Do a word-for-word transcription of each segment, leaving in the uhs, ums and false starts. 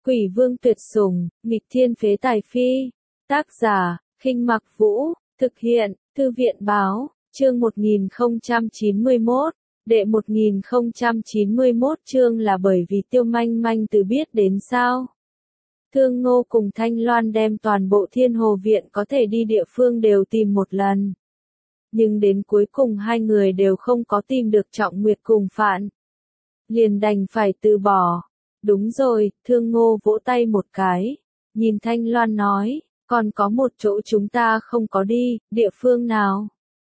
Quỷ vương tuyệt sủng, nghịch thiên phế tài phi. Tác giả, Khinh Mặc Vũ, thực hiện, Thư viện báo, chương một nghìn không trăm chín mươi mốt, đệ một nghìn không trăm chín mươi mốt chương là bởi vì Tiêu Manh Manh từ biết đến sao. Thương Ngô cùng Thanh Loan đem toàn bộ Thiên Hồ Viện có thể đi địa phương đều tìm một lần. Nhưng đến cuối cùng hai người đều không có tìm được Trọng Nguyệt cùng Phạn. Liền đành phải từ bỏ. Đúng rồi, Thương Ngô vỗ tay một cái. Nhìn Thanh Loan nói, còn có một chỗ chúng ta không có đi, địa phương nào?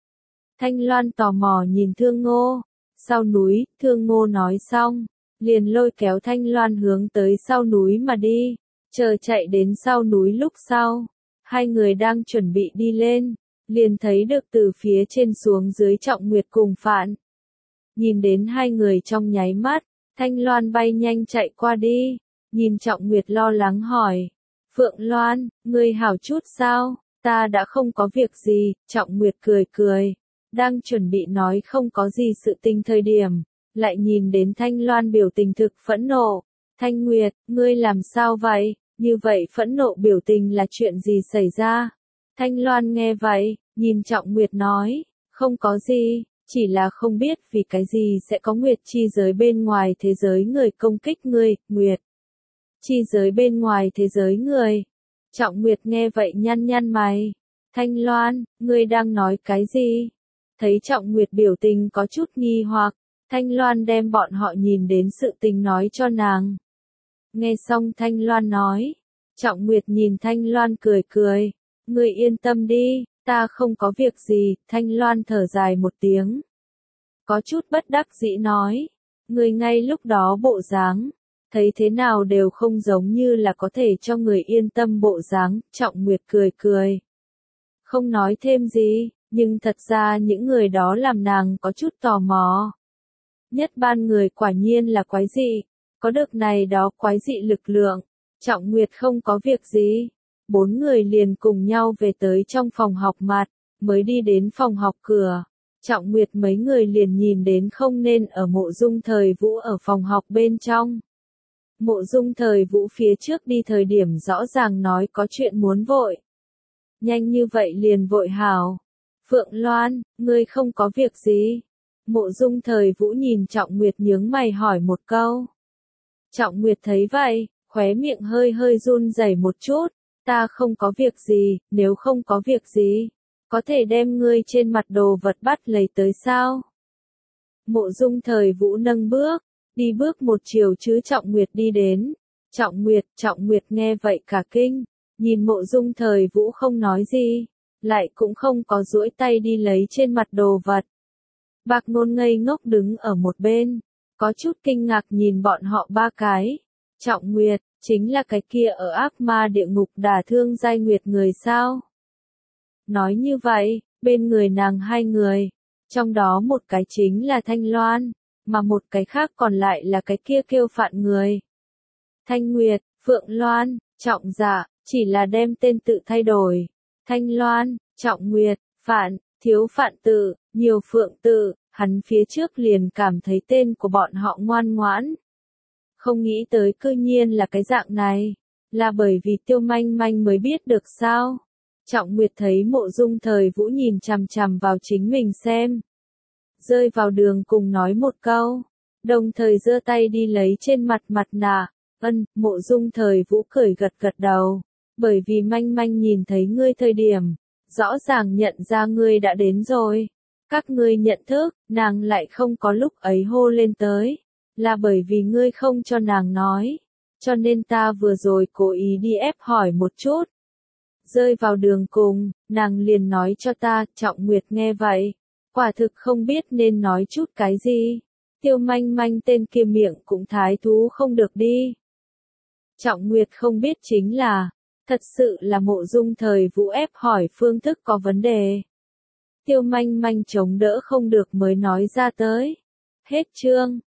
Thanh Loan tò mò nhìn Thương Ngô. Sau núi, Thương Ngô nói xong. Liền lôi kéo Thanh Loan hướng tới sau núi mà đi. Chờ chạy đến sau núi lúc sau. Hai người đang chuẩn bị đi lên. Liền thấy được từ phía trên xuống dưới Trọng Nguyệt cùng Phạn. Nhìn đến hai người trong nháy mắt. Thanh Loan bay nhanh chạy qua đi, nhìn Trọng Nguyệt lo lắng hỏi, Phượng Loan, ngươi hảo chút sao, ta đã không có việc gì, Trọng Nguyệt cười cười, đang chuẩn bị nói không có gì sự tình thời điểm, lại nhìn đến Thanh Loan biểu tình thực phẫn nộ, Thanh Nguyệt, ngươi làm sao vậy, như vậy phẫn nộ biểu tình là chuyện gì xảy ra, Thanh Loan nghe vậy, nhìn Trọng Nguyệt nói, không có gì. Chỉ là không biết vì cái gì sẽ có Nguyệt chi giới bên ngoài thế giới người công kích ngươi, Nguyệt. Chi giới bên ngoài thế giới người. Trọng Nguyệt nghe vậy nhăn nhăn mày. Thanh Loan, ngươi đang nói cái gì? Thấy Trọng Nguyệt biểu tình có chút nghi hoặc, Thanh Loan đem bọn họ nhìn đến sự tình nói cho nàng. Nghe xong Thanh Loan nói. Trọng Nguyệt nhìn Thanh Loan cười cười. Ngươi yên tâm đi. Ta không có việc gì, Thanh Loan thở dài một tiếng. Có chút bất đắc dĩ nói, người ngay lúc đó bộ dáng, thấy thế nào đều không giống như là có thể cho người yên tâm bộ dáng, Trọng Nguyệt cười cười. Không nói thêm gì, nhưng thật ra những người đó làm nàng có chút tò mò. Nhất ban người quả nhiên là quái dị, có được này đó quái dị lực lượng, Trọng Nguyệt không có việc gì. Bốn người liền cùng nhau về tới trong phòng học mặt, mới đi đến phòng học cửa. Trọng Nguyệt mấy người liền nhìn đến không nên ở Mộ Dung Thời Vũ ở phòng học bên trong. Mộ Dung Thời Vũ phía trước đi thời điểm rõ ràng nói có chuyện muốn vội. Nhanh như vậy liền vội hảo. Phượng Loan, ngươi không có việc gì? Mộ Dung Thời Vũ nhìn Trọng Nguyệt nhướng mày hỏi một câu. Trọng Nguyệt thấy vậy, khóe miệng hơi hơi run rẩy một chút. Ta không có việc gì, nếu không có việc gì, có thể đem ngươi trên mặt đồ vật bắt lấy tới sao? Mộ Dung Thời Vũ nâng bước, đi bước một chiều chứ Trọng Nguyệt đi đến. Trọng Nguyệt, Trọng Nguyệt nghe vậy cả kinh, nhìn Mộ Dung Thời Vũ không nói gì, lại cũng không có duỗi tay đi lấy trên mặt đồ vật. Bạc Ngôn ngây ngốc đứng ở một bên, có chút kinh ngạc nhìn bọn họ ba cái. Trọng Nguyệt, chính là cái kia ở ác ma địa ngục đả thương Giai Nguyệt người sao? Nói như vậy, bên người nàng hai người, trong đó một cái chính là Thanh Loan, mà một cái khác còn lại là cái kia kêu Phạn người. Thanh Nguyệt, Phượng Loan, Trọng Dạ, chỉ là đem tên tự thay đổi. Thanh Loan, Trọng Nguyệt, Phạn, thiếu Phạn tự, nhiều Phượng tự, hắn phía trước liền cảm thấy tên của bọn họ ngoan ngoãn. Không nghĩ tới cư nhiên là cái dạng này, là bởi vì Tiêu Manh Manh mới biết được sao. Trọng Nguyệt thấy Mộ Dung Thời Vũ nhìn chằm chằm vào chính mình xem. Rơi vào đường cùng nói một câu, đồng thời giơ tay đi lấy trên mặt mặt nạ. Ân, Mộ Dung Thời Vũ cười gật gật đầu, bởi vì Manh Manh nhìn thấy ngươi thời điểm, rõ ràng nhận ra ngươi đã đến rồi. Các ngươi nhận thức, nàng lại không có lúc ấy hô lên tới. Là bởi vì ngươi không cho nàng nói, cho nên ta vừa rồi cố ý đi ép hỏi một chút. Rơi vào đường cùng, nàng liền nói cho ta, Trọng Nguyệt nghe vậy, quả thực không biết nên nói chút cái gì. Tiêu Manh Manh tên kia miệng cũng thái thú không được đi. Trọng Nguyệt không biết chính là, thật sự là Mộ Dung Thời Vũ ép hỏi phương thức có vấn đề. Tiêu Manh Manh chống đỡ không được mới nói ra tới. Hết chương.